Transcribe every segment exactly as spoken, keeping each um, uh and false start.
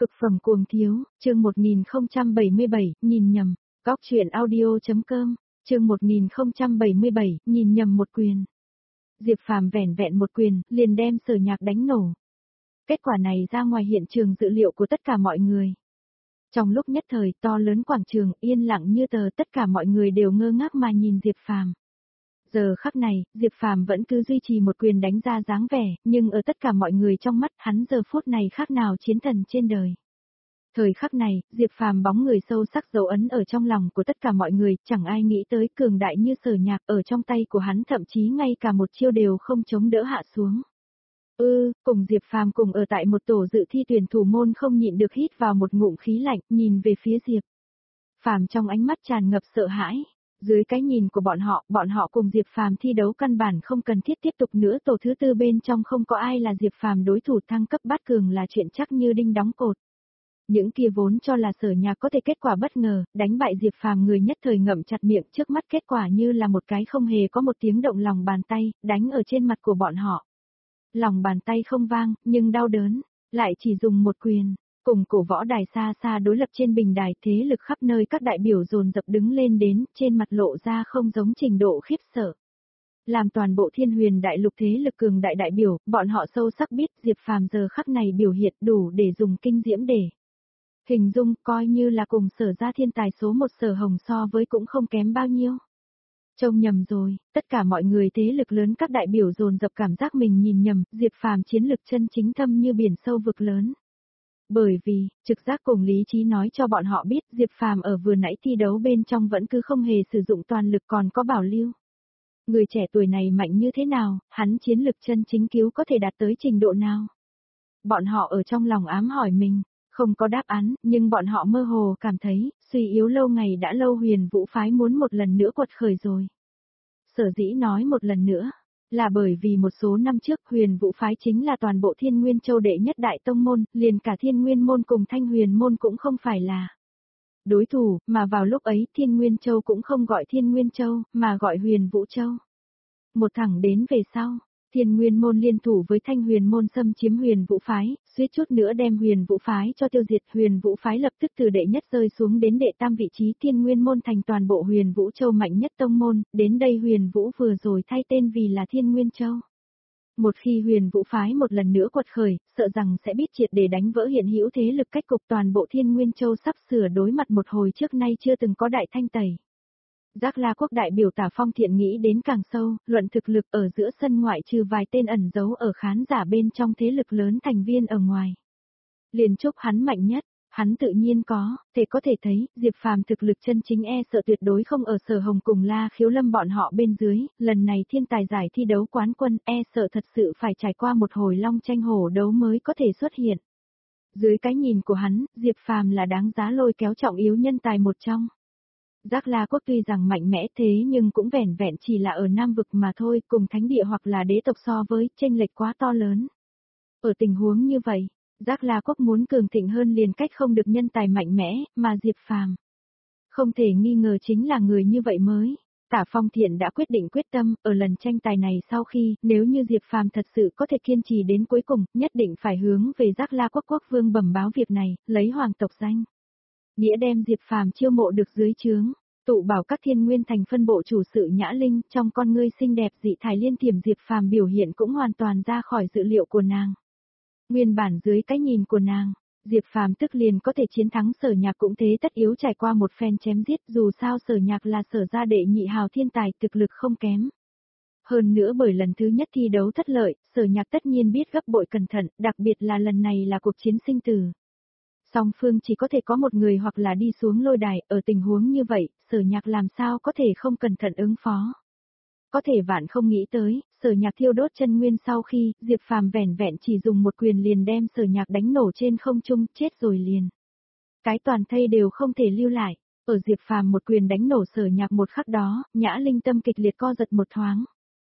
Cực phẩm cuồng thiếu, chương một nghìn không trăm bảy mươi bảy, nhìn nhầm, góc truyện audio.com, chương một nghìn không trăm bảy mươi bảy, nhìn nhầm một quyền. Diệp Phàm vẻn vẹn một quyền, liền đem Sở Nhạc đánh nổ. Kết quả này ra ngoài hiện trường dữ liệu của tất cả mọi người. Trong lúc nhất thời, to lớn quảng trường, yên lặng như tờ, tất cả mọi người đều ngơ ngác mà nhìn Diệp Phàm. Giờ khắc này, Diệp Phàm vẫn cứ duy trì một quyền đánh ra dáng vẻ, nhưng ở tất cả mọi người trong mắt hắn giờ phút này khác nào chiến thần trên đời. Thời khắc này, Diệp Phàm bóng người sâu sắc dấu ấn ở trong lòng của tất cả mọi người, chẳng ai nghĩ tới cường đại như Sở Nhạc ở trong tay của hắn thậm chí ngay cả một chiêu đều không chống đỡ hạ xuống. Ư, ừ, cùng Diệp Phàm cùng ở tại một tổ dự thi tuyển thủ môn không nhịn được hít vào một ngụm khí lạnh, nhìn về phía Diệp Phàm trong ánh mắt tràn ngập sợ hãi. Dưới cái nhìn của bọn họ, bọn họ cùng Diệp Phàm thi đấu căn bản không cần thiết tiếp tục nữa, tổ thứ tư bên trong không có ai là Diệp Phàm đối thủ, thăng cấp bát cường là chuyện chắc như đinh đóng cột. Những kia vốn cho là Sở Nhạc có thể kết quả bất ngờ, đánh bại Diệp Phàm người nhất thời ngậm chặt miệng, trước mắt kết quả như là một cái không hề có một tiếng động lòng bàn tay, đánh ở trên mặt của bọn họ. Lòng bàn tay không vang, nhưng đau đớn, lại chỉ dùng một quyền. Cùng cổ võ đài xa xa đối lập trên bình đài, thế lực khắp nơi các đại biểu dồn dập đứng lên đến, trên mặt lộ ra không giống trình độ khiếp sợ. Làm toàn bộ Thiên Huyền đại lục thế lực cường đại đại biểu, bọn họ sâu sắc biết Diệp Phàm giờ khắc này biểu hiện đủ để dùng kinh diễm để hình dung, coi như là cùng Sở ra thiên tài số một Sở Hồng so với cũng không kém bao nhiêu. Trông nhầm rồi, tất cả mọi người thế lực lớn các đại biểu dồn dập cảm giác mình nhìn nhầm, Diệp Phàm chiến lực chân chính thâm như biển sâu vực lớn. Bởi vì, trực giác cùng lý trí nói cho bọn họ biết Diệp Phàm ở vừa nãy thi đấu bên trong vẫn cứ không hề sử dụng toàn lực, còn có bảo lưu. Người trẻ tuổi này mạnh như thế nào, hắn chiến lực chân chính cứu có thể đạt tới trình độ nào? Bọn họ ở trong lòng ám hỏi mình, không có đáp án, nhưng bọn họ mơ hồ cảm thấy, suy yếu lâu ngày đã lâu Huyền Vũ phái muốn một lần nữa quật khởi rồi. Sở dĩ nói một lần nữa, là bởi vì một số năm trước Huyền Vũ phái chính là toàn bộ Thiên Nguyên Châu đệ nhất đại tông môn, liền cả Thiên Nguyên môn cùng Thanh Huyền môn cũng không phải là đối thủ, mà vào lúc ấy Thiên Nguyên Châu cũng không gọi Thiên Nguyên Châu, mà gọi Huyền Vũ Châu. Một thẳng đến về sau, Thiên Nguyên môn liên thủ với Thanh Huyền môn xâm chiếm Huyền Vũ phái, suýt chút nữa đem Huyền Vũ phái cho tiêu diệt. Huyền Vũ phái lập tức từ đệ nhất rơi xuống đến đệ tam vị trí, Thiên Nguyên môn thành toàn bộ Huyền Vũ Châu mạnh nhất tông môn, đến đây Huyền Vũ vừa rồi thay tên vì là Thiên Nguyên Châu. Một khi Huyền Vũ phái một lần nữa quật khởi, sợ rằng sẽ biết triệt để đánh vỡ hiện hữu thế lực cách cục, toàn bộ Thiên Nguyên Châu sắp sửa đối mặt một hồi trước nay chưa từng có đại thanh tẩy. Giác La Quốc đại biểu Tả Phong Thiện nghĩ đến càng sâu, luận thực lực ở giữa sân ngoại trừ vài tên ẩn giấu ở khán giả bên trong thế lực lớn thành viên ở ngoài. Liền chúc hắn mạnh nhất, hắn tự nhiên có, thể có thể thấy, Diệp Phàm thực lực chân chính e sợ tuyệt đối không ở Sở Hồng cùng La Khiếu Lâm bọn họ bên dưới, lần này thiên tài giải thi đấu quán quân e sợ thật sự phải trải qua một hồi long tranh hổ đấu mới có thể xuất hiện. Dưới cái nhìn của hắn, Diệp Phàm là đáng giá lôi kéo trọng yếu nhân tài một trong. Giác La Quốc tuy rằng mạnh mẽ thế nhưng cũng vẻn vẹn chỉ là ở Nam Vực mà thôi, cùng thánh địa hoặc là đế tộc so với, chênh lệch quá to lớn. Ở tình huống như vậy, Giác La Quốc muốn cường thịnh hơn liền cách không được nhân tài mạnh mẽ, mà Diệp Phàm không thể nghi ngờ chính là người như vậy mới. Tả Phong Thiện đã quyết định quyết tâm, ở lần tranh tài này sau khi, nếu như Diệp Phàm thật sự có thể kiên trì đến cuối cùng, nhất định phải hướng về Giác La Quốc quốc vương bẩm báo việc này, lấy hoàng tộc danh nghĩa đem Diệp Phàm chiêu mộ được dưới trướng, tụ bảo các Thiên Nguyên thành phân bộ chủ sự Nhã Linh, trong con ngươi xinh đẹp dị thải liên tiềm Diệp Phàm biểu hiện cũng hoàn toàn ra khỏi dự liệu của nàng. Nguyên bản dưới cái nhìn của nàng, Diệp Phàm tức liền có thể chiến thắng Sở Nhạc cũng thế tất yếu trải qua một phen chém giết, dù sao Sở Nhạc là Sở gia đệ nhị hào thiên tài, thực lực không kém. Hơn nữa bởi lần thứ nhất thi đấu thất lợi, Sở Nhạc tất nhiên biết gấp bội cẩn thận, đặc biệt là lần này là cuộc chiến sinh tử. Song phương chỉ có thể có một người hoặc là đi xuống lôi đài, ở tình huống như vậy, Sở Nhạc làm sao có thể không cẩn thận ứng phó. Có thể vạn không nghĩ tới, Sở Nhạc thiêu đốt chân nguyên sau khi, Diệp Phàm vẻn vẹn chỉ dùng một quyền liền đem Sở Nhạc đánh nổ trên không trung, chết rồi liền. Cái toàn thây đều không thể lưu lại, ở Diệp Phàm một quyền đánh nổ Sở Nhạc một khắc đó, Nhã Linh tâm kịch liệt co giật một thoáng.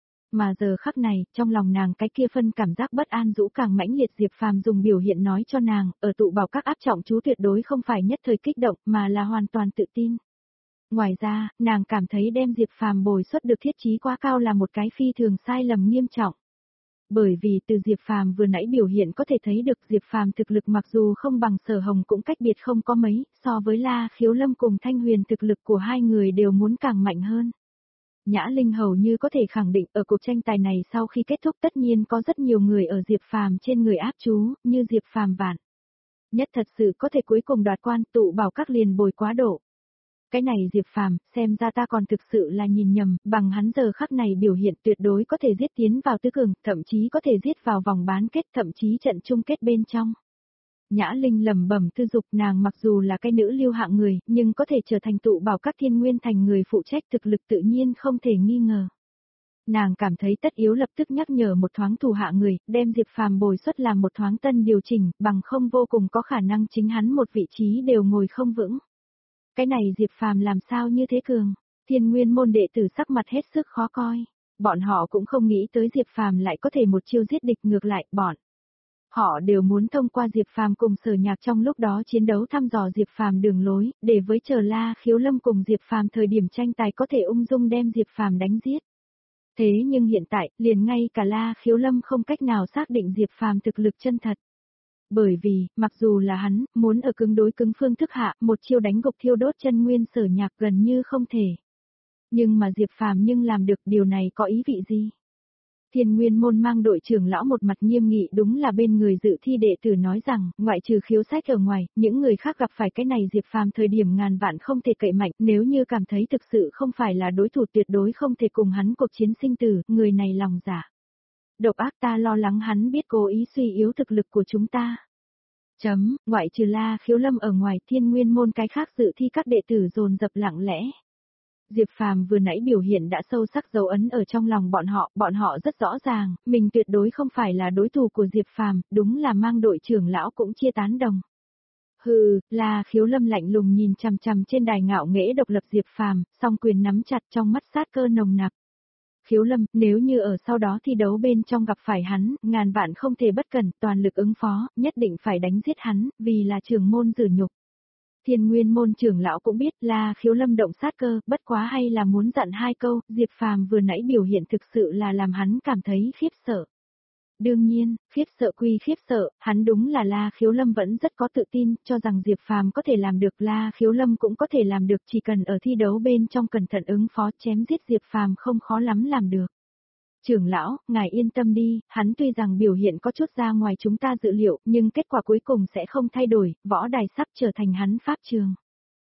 Mà giờ khắc này, trong lòng nàng cái kia phân cảm giác bất an rũ càng mãnh liệt, Diệp Phàm dùng biểu hiện nói cho nàng, ở tụ bảo các áp trọng chú tuyệt đối không phải nhất thời kích động mà là hoàn toàn tự tin. Ngoài ra, nàng cảm thấy đem Diệp Phàm bồi xuất được thiết trí quá cao là một cái phi thường sai lầm nghiêm trọng. Bởi vì từ Diệp Phàm vừa nãy biểu hiện có thể thấy được Diệp Phàm thực lực mặc dù không bằng Sở Hồng cũng cách biệt không có mấy, so với La Khiếu Lâm cùng Thanh Huyền thực lực của hai người đều muốn càng mạnh hơn. Nhã Linh hầu như có thể khẳng định ở cuộc tranh tài này sau khi kết thúc tất nhiên có rất nhiều người ở Diệp Phàm trên người áp chú, như Diệp Phàm vạn. Nhất thật sự có thể cuối cùng đoạt quan tụ bảo các liền bồi quá độ. Cái này Diệp Phàm, xem ra ta còn thực sự là nhìn nhầm, bằng hắn giờ khắc này biểu hiện tuyệt đối có thể giết tiến vào tứ cường, thậm chí có thể giết vào vòng bán kết, thậm chí trận chung kết bên trong. Nhã Linh lẩm bẩm tư dục, nàng mặc dù là cái nữ lưu hạng người, nhưng có thể trở thành tụ bảo các thiên nguyên thành người phụ trách thực lực tự nhiên không thể nghi ngờ. Nàng cảm thấy tất yếu lập tức nhắc nhở một thoáng thủ hạ người, đem Diệp Phàm bồi xuất làm một thoáng tân điều chỉnh, bằng không vô cùng có khả năng chính hắn một vị trí đều ngồi không vững. Cái này Diệp Phàm làm sao như thế cường? Thiên Nguyên môn đệ tử sắc mặt hết sức khó coi. Bọn họ cũng không nghĩ tới Diệp Phàm lại có thể một chiêu giết địch, ngược lại, bọn họ đều muốn thông qua Diệp Phàm cùng Sở Nhạc trong lúc đó chiến đấu thăm dò Diệp Phàm đường lối, để với chờ La Khiếu Lâm cùng Diệp Phàm thời điểm tranh tài có thể ung dung đem Diệp Phàm đánh giết. Thế nhưng hiện tại, liền ngay cả La Khiếu Lâm không cách nào xác định Diệp Phàm thực lực chân thật. Bởi vì, mặc dù là hắn, muốn ở cứng đối cứng phương thức hạ, một chiêu đánh gục thiêu đốt chân nguyên Sở Nhạc gần như không thể. Nhưng mà Diệp Phàm nhưng làm được, điều này có ý vị gì? Thiên Nguyên môn mang đội trưởng lão một mặt nghiêm nghị, đúng là bên người dự thi đệ tử nói rằng, ngoại trừ Khiếu Sách ở ngoài, những người khác gặp phải cái này Diệp Phàm thời điểm ngàn vạn không thể cậy mạnh, nếu như cảm thấy thực sự không phải là đối thủ tuyệt đối không thể cùng hắn cuộc chiến sinh tử, người này lòng dạ độc ác, ta lo lắng hắn biết cố ý suy yếu thực lực của chúng ta. Chấm, ngoại trừ La Khiếu Lâm ở ngoài, Thiên Nguyên môn cái khác dự thi các đệ tử dồn dập lặng lẽ. Diệp Phàm vừa nãy biểu hiện đã sâu sắc dấu ấn ở trong lòng bọn họ, bọn họ rất rõ ràng, mình tuyệt đối không phải là đối thủ của Diệp Phàm, đúng là mang đội trưởng lão cũng chia tán đồng. Hừ, La Khiếu Lâm lạnh lùng nhìn chằm chằm trên đài ngạo nghễ độc lập Diệp Phàm, song quyền nắm chặt trong mắt sát cơ nồng nặc. Khiếu Lâm, nếu như ở sau đó thi đấu bên trong gặp phải hắn, ngàn vạn không thể bất cẩn, toàn lực ứng phó, nhất định phải đánh giết hắn, vì là trưởng môn rửa nhục. Thiên Nguyên môn trưởng lão cũng biết là Khiếu Lâm động sát cơ, bất quá hay là muốn dặn hai câu, Diệp Phàm vừa nãy biểu hiện thực sự là làm hắn cảm thấy khiếp sợ. Đương nhiên, khiếp sợ quy khiếp sợ, hắn đúng là La Khiếu Lâm vẫn rất có tự tin, cho rằng Diệp Phàm có thể làm được, La Khiếu Lâm cũng có thể làm được, chỉ cần ở thi đấu bên trong cẩn thận ứng phó chém giết Diệp Phàm không khó lắm làm được. Trưởng lão, ngài yên tâm đi, hắn tuy rằng biểu hiện có chút ra ngoài chúng ta dự liệu, nhưng kết quả cuối cùng sẽ không thay đổi, võ đài sắp trở thành hắn pháp trường.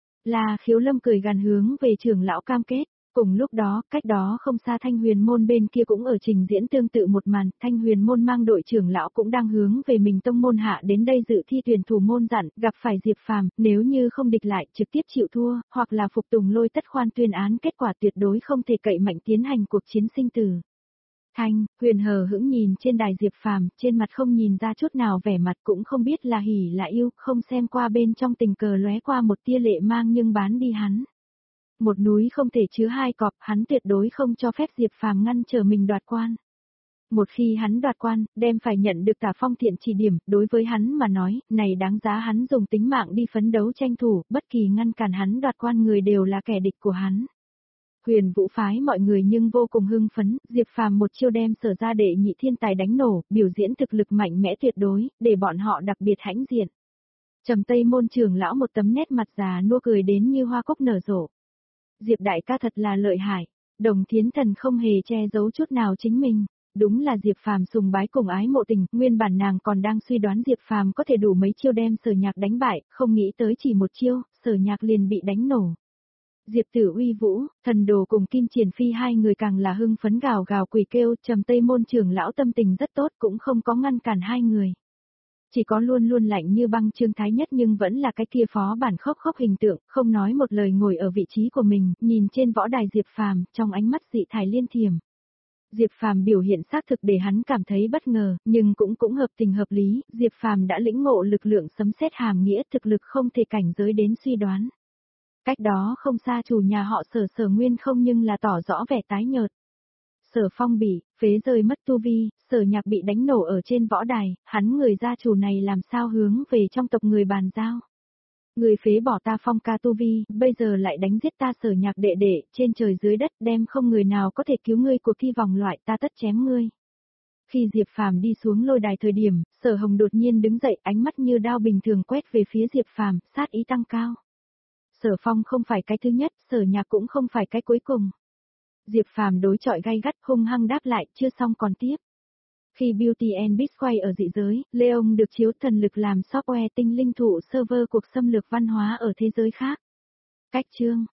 La Khiếu Lâm cười gằn hướng về trưởng lão cam kết. Cùng lúc đó, cách đó không xa Thanh Huyền môn bên kia cũng ở trình diễn tương tự một màn, Thanh Huyền môn mang đội trưởng lão cũng đang hướng về mình tông môn hạ đến đây dự thi tuyển thủ môn dặn, gặp phải Diệp Phàm, nếu như không địch lại, trực tiếp chịu thua, hoặc là phục tùng lôi tất khoan tuyên án, kết quả tuyệt đối không thể cậy mạnh tiến hành cuộc chiến sinh tử. Thanh Huyền hờ hững nhìn trên đài Diệp Phàm, trên mặt không nhìn ra chút nào vẻ mặt, cũng không biết là hỉ là yêu, không xem qua bên trong tình cờ lóe qua một tia lệ mang nhưng bán đi hắn. Một núi không thể chứa hai cọp, hắn tuyệt đối không cho phép Diệp Phàm ngăn trở mình đoạt quan. Một khi hắn đoạt quan, đem phải nhận được Tả Phong thiện chỉ điểm, đối với hắn mà nói, này đáng giá hắn dùng tính mạng đi phấn đấu tranh thủ, bất kỳ ngăn cản hắn đoạt quan người đều là kẻ địch của hắn. Huyền Vũ phái mọi người nhưng vô cùng hưng phấn, Diệp Phàm một chiêu đem Sở ra đệ nhị thiên tài đánh nổ, biểu diễn thực lực mạnh mẽ tuyệt đối, để bọn họ đặc biệt hãnh diện. Trầm Tây môn trưởng lão một tấm nét mặt già nua cười đến như hoa cúc nở rộ. Diệp đại ca thật là lợi hại, Đồng Thiến Thần không hề che giấu chút nào chính mình, đúng là Diệp Phàm sùng bái cùng ái mộ tình, nguyên bản nàng còn đang suy đoán Diệp Phàm có thể đủ mấy chiêu đem Sở Nhạc đánh bại, không nghĩ tới chỉ một chiêu, Sở Nhạc liền bị đánh nổ. Diệp Tử Uy Vũ, Thần Đồ cùng Kim Triển Phi hai người càng là hưng phấn gào gào quỳ kêu, Trầm Tây môn trưởng lão tâm tình rất tốt cũng không có ngăn cản hai người. Chỉ có luôn luôn lạnh như băng Trương Thái Nhất nhưng vẫn là cái kia phó bản khốc khốc hình tượng, không nói một lời ngồi ở vị trí của mình, nhìn trên võ đài Diệp Phàm, trong ánh mắt dị thải liên thiểm. Diệp Phàm biểu hiện xác thực để hắn cảm thấy bất ngờ, nhưng cũng cũng hợp tình hợp lý, Diệp Phàm đã lĩnh ngộ lực lượng sấm sét hàm nghĩa thực lực không thể cảnh giới đến suy đoán. Cách đó không xa chủ nhà họ Sở Sở Nguyên không nhưng là tỏ rõ vẻ tái nhợt. Sở Phong bị phế rơi mất tu vi, Sở Nhạc bị đánh nổ ở trên võ đài, hắn người gia chủ này làm sao hướng về trong tộc người bàn giao. Người phế bỏ ta Phong ca tu vi, bây giờ lại đánh giết ta Sở Nhạc đệ đệ, trên trời dưới đất đem không người nào có thể cứu ngươi, cuộc thi vòng loại ta tất chém ngươi. Khi Diệp Phàm đi xuống lôi đài thời điểm, Sở Hồng đột nhiên đứng dậy, ánh mắt như đao bình thường quét về phía Diệp Phàm, sát ý tăng cao. Sở Phong không phải cái thứ nhất, Sở Nhạc cũng không phải cái cuối cùng. Diệp Phàm đối chọi gay gắt, hung hăng đáp lại, chưa xong còn tiếp. Khi Beauty and Beast quay ở dị giới, Leon được chiếu thần lực làm software tinh linh thụ server cuộc xâm lược văn hóa ở thế giới khác. Cách chương